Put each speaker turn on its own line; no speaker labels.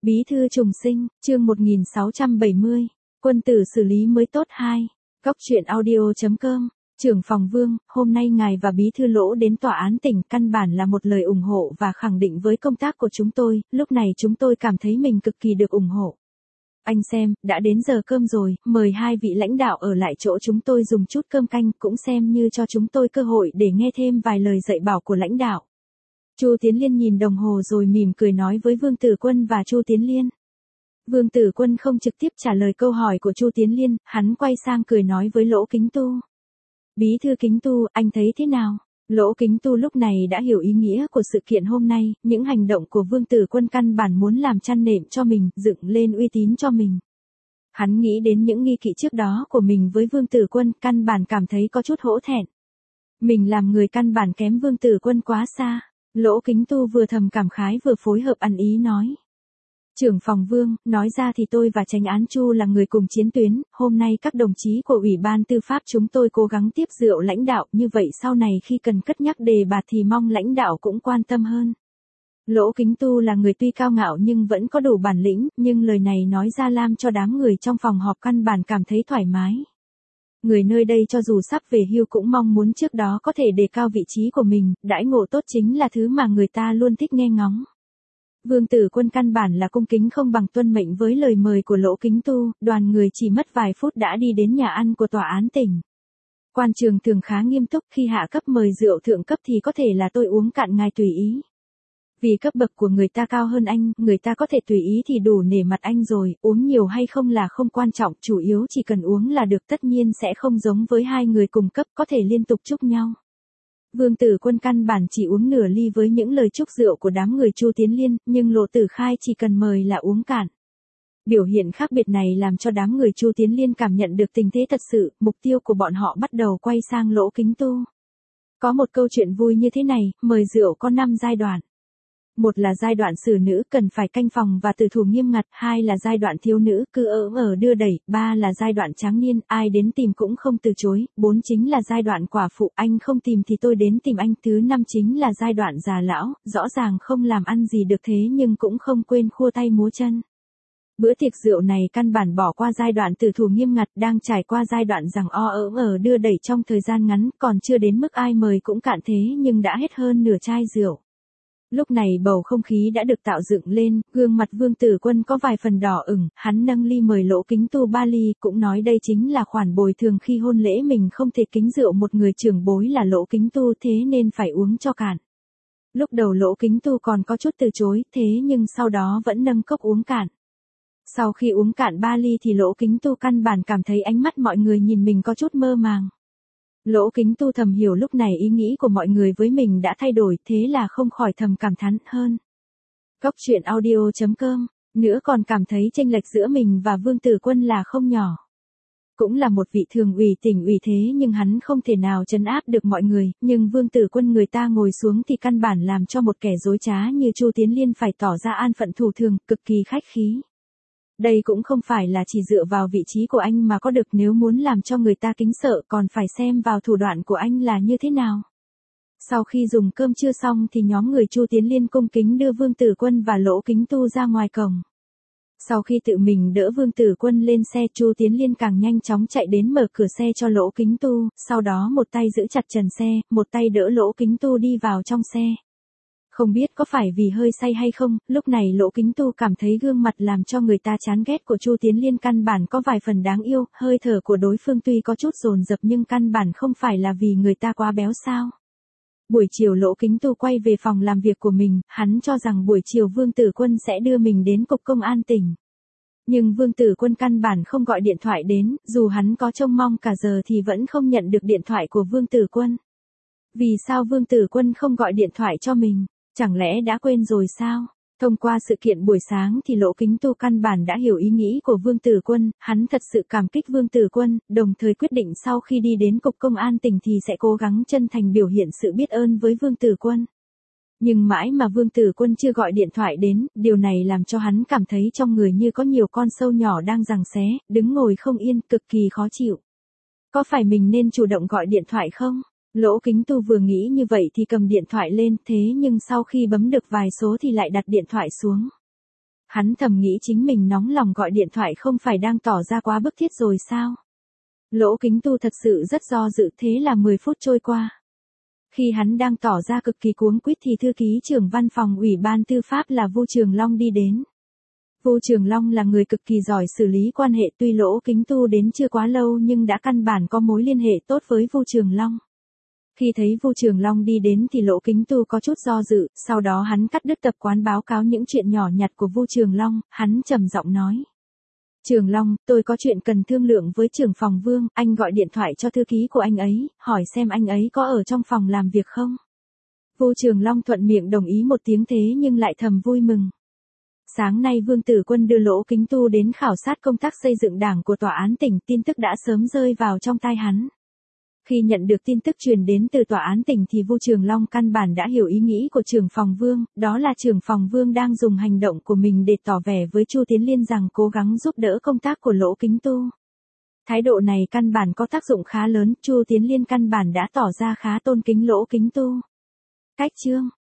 Bí thư trùng sinh, chương 1670, quân tử xử lý mới tốt 2, góc truyện audio.com, trưởng phòng Vương, hôm nay ngài và bí thư Lỗ đến tòa án tỉnh, căn bản là một lời ủng hộ và khẳng định với công tác của chúng tôi, lúc này chúng tôi cảm thấy mình cực kỳ được ủng hộ. Anh xem, đã đến giờ cơm rồi, mời hai vị lãnh đạo ở lại chỗ chúng tôi dùng chút cơm canh, cũng xem như cho chúng tôi cơ hội để nghe thêm vài lời dạy bảo của lãnh đạo. Chu Tiến Liên nhìn đồng hồ rồi mỉm cười nói với Vương Tử Quân và Chu Tiến Liên. Vương Tử Quân không trực tiếp trả lời câu hỏi của Chu Tiến Liên, hắn quay sang cười nói với Lỗ Kính Tu. Bí thư Kính Tu, anh thấy thế nào? Lỗ Kính Tu lúc này đã hiểu ý nghĩa của sự kiện hôm nay, những hành động của Vương Tử Quân căn bản muốn làm chăn nệm cho mình, dựng lên uy tín cho mình. Hắn nghĩ đến những nghi kỵ trước đó của mình với Vương Tử Quân, căn bản cảm thấy có chút hổ thẹn. Mình làm người căn bản kém Vương Tử Quân quá xa. Lỗ Kính Tu vừa thầm cảm khái vừa phối hợp ăn ý nói. Trưởng phòng Vương, nói ra thì tôi và Chánh án Chu là người cùng chiến tuyến, hôm nay các đồng chí của Ủy ban Tư pháp chúng tôi cố gắng tiếp rượu lãnh đạo, như vậy sau này khi cần cất nhắc đề bạt thì mong lãnh đạo cũng quan tâm hơn. Lỗ Kính Tu là người tuy cao ngạo nhưng vẫn có đủ bản lĩnh, nhưng lời này nói ra làm cho đám người trong phòng họp căn bản cảm thấy thoải mái. Người nơi đây cho dù sắp về hưu cũng mong muốn trước đó có thể đề cao vị trí của mình, đãi ngộ tốt chính là thứ mà người ta luôn thích nghe ngóng. Vương Tử Quân căn bản là cung kính không bằng tuân mệnh với lời mời của Lỗ Kính Tu, đoàn người chỉ mất vài phút đã đi đến nhà ăn của tòa án tỉnh. Quan trường thường khá nghiêm túc, khi hạ cấp mời rượu thượng cấp thì có thể là tôi uống cạn ngài tùy ý. Vì cấp bậc của người ta cao hơn anh, người ta có thể tùy ý thì đủ nể mặt anh rồi, uống nhiều hay không là không quan trọng, chủ yếu chỉ cần uống là được, tất nhiên sẽ không giống với hai người cùng cấp có thể liên tục chúc nhau. Vương Tử Quân căn bản chỉ uống nửa ly với những lời chúc rượu của đám người Chu Tiến Liên, nhưng Lộ Tử Khai chỉ cần mời là uống cạn. Biểu hiện khác biệt này làm cho đám người Chu Tiến Liên cảm nhận được tình thế thật sự, mục tiêu của bọn họ bắt đầu quay sang Lỗ Kính Tu. Có một câu chuyện vui như thế này, mời rượu có 5 giai đoạn. Một là giai đoạn xử nữ cần phải canh phòng và tử thủ nghiêm ngặt, hai là giai đoạn thiếu nữ cứ ở đưa đẩy, ba là giai đoạn tráng niên, ai đến tìm cũng không từ chối, bốn chính là giai đoạn quả phụ, anh không tìm thì tôi đến tìm anh, thứ năm chính là giai đoạn già lão, rõ ràng không làm ăn gì được thế nhưng cũng không quên khua tay múa chân. Bữa tiệc rượu này căn bản bỏ qua giai đoạn tử thủ nghiêm ngặt, đang trải qua giai đoạn rằng ở đưa đẩy trong thời gian ngắn, còn chưa đến mức ai mời cũng cạn thế nhưng đã hết hơn nửa chai rượu. Lúc này bầu không khí đã được tạo dựng lên, gương mặt Vương Tử Quân có vài phần đỏ ửng, hắn nâng ly mời Lỗ Kính Tu 3 ly, cũng nói đây chính là khoản bồi thường khi hôn lễ mình không thể kính rượu một người trưởng bối là Lỗ Kính Tu thế nên phải uống cho cạn. Lúc đầu Lỗ Kính Tu còn có chút từ chối, thế nhưng sau đó vẫn nâng cốc uống cạn. Sau khi uống cạn 3 ly thì Lỗ Kính Tu căn bản cảm thấy ánh mắt mọi người nhìn mình có chút mơ màng. Lỗ Kính Tu thầm hiểu lúc này ý nghĩ của mọi người với mình đã thay đổi, thế là không khỏi thầm cảm thán hơn. Góc truyện audio.com, nữa còn cảm thấy chênh lệch giữa mình và Vương Tử Quân là không nhỏ. Cũng là một vị thường ủy tỉnh ủy thế nhưng hắn không thể nào trấn áp được mọi người, nhưng Vương Tử Quân người ta ngồi xuống thì căn bản làm cho một kẻ dối trá như Chu Tiến Liên phải tỏ ra an phận thủ thường, cực kỳ khách khí. Đây cũng không phải là chỉ dựa vào vị trí của anh mà có được, nếu muốn làm cho người ta kính sợ còn phải xem vào thủ đoạn của anh là như thế nào. Sau khi dùng cơm trưa xong thì nhóm người Chu Tiến Liên cung kính đưa Vương Tử Quân và Lỗ Kính Tu ra ngoài cổng. Sau khi tự mình đỡ Vương Tử Quân lên xe, Chu Tiến Liên càng nhanh chóng chạy đến mở cửa xe cho Lỗ Kính Tu, sau đó một tay giữ chặt trần xe, một tay đỡ Lỗ Kính Tu đi vào trong xe. Không biết có phải vì hơi say hay không, lúc này Lỗ Kính Tu cảm thấy gương mặt làm cho người ta chán ghét của Chu Tiến Liên căn bản có vài phần đáng yêu, hơi thở của đối phương tuy có chút dồn dập nhưng căn bản không phải là vì người ta quá béo sao. Buổi chiều Lỗ Kính Tu quay về phòng làm việc của mình, hắn cho rằng buổi chiều Vương Tử Quân sẽ đưa mình đến cục công an tỉnh. Nhưng Vương Tử Quân căn bản không gọi điện thoại đến, dù hắn có trông mong cả giờ thì vẫn không nhận được điện thoại của Vương Tử Quân. Vì sao Vương Tử Quân không gọi điện thoại cho mình? Chẳng lẽ đã quên rồi sao? Thông qua sự kiện buổi sáng thì Lỗ Kính Tu căn bản đã hiểu ý nghĩ của Vương Tử Quân, hắn thật sự cảm kích Vương Tử Quân, đồng thời quyết định sau khi đi đến cục công an tỉnh thì sẽ cố gắng chân thành biểu hiện sự biết ơn với Vương Tử Quân. Nhưng mãi mà Vương Tử Quân chưa gọi điện thoại đến, điều này làm cho hắn cảm thấy trong người như có nhiều con sâu nhỏ đang giằng xé, đứng ngồi không yên, cực kỳ khó chịu. Có phải mình nên chủ động gọi điện thoại không? Lỗ Kính Tu vừa nghĩ như vậy thì cầm điện thoại lên, thế nhưng sau khi bấm được vài số thì lại đặt điện thoại xuống. Hắn thầm nghĩ chính mình nóng lòng gọi điện thoại không phải đang tỏ ra quá bức thiết rồi sao? Lỗ Kính Tu thật sự rất do dự, thế là 10 phút trôi qua. Khi hắn đang tỏ ra cực kỳ cuống quýt thì thư ký trưởng văn phòng Ủy ban Tư pháp là Vu Trường Long đi đến. Vu Trường Long là người cực kỳ giỏi xử lý quan hệ, tuy Lỗ Kính Tu đến chưa quá lâu nhưng đã căn bản có mối liên hệ tốt với Vu Trường Long. Khi thấy Vu Trường Long đi đến thì Lỗ Kính Tu có chút do dự, sau đó hắn cắt đứt tập quán báo cáo những chuyện nhỏ nhặt của Vu Trường Long, hắn trầm giọng nói. Trường Long, tôi có chuyện cần thương lượng với trưởng phòng Vương, anh gọi điện thoại cho thư ký của anh ấy, hỏi xem anh ấy có ở trong phòng làm việc không. Vu Trường Long thuận miệng đồng ý một tiếng thế nhưng lại thầm vui mừng. Sáng nay Vương Tử Quân đưa Lỗ Kính Tu đến khảo sát công tác xây dựng đảng của tòa án tỉnh, tin tức đã sớm rơi vào trong tai hắn. Khi nhận được tin tức truyền đến từ tòa án tỉnh thì Vu Trường Long căn bản đã hiểu ý nghĩ của trưởng phòng Vương, đó là trưởng phòng Vương đang dùng hành động của mình để tỏ vẻ với Chu Tiến Liên rằng cố gắng giúp đỡ công tác của Lỗ Kính Tu. Thái độ này căn bản có tác dụng khá lớn, Chu Tiến Liên căn bản đã tỏ ra khá tôn kính Lỗ Kính Tu. Cách chương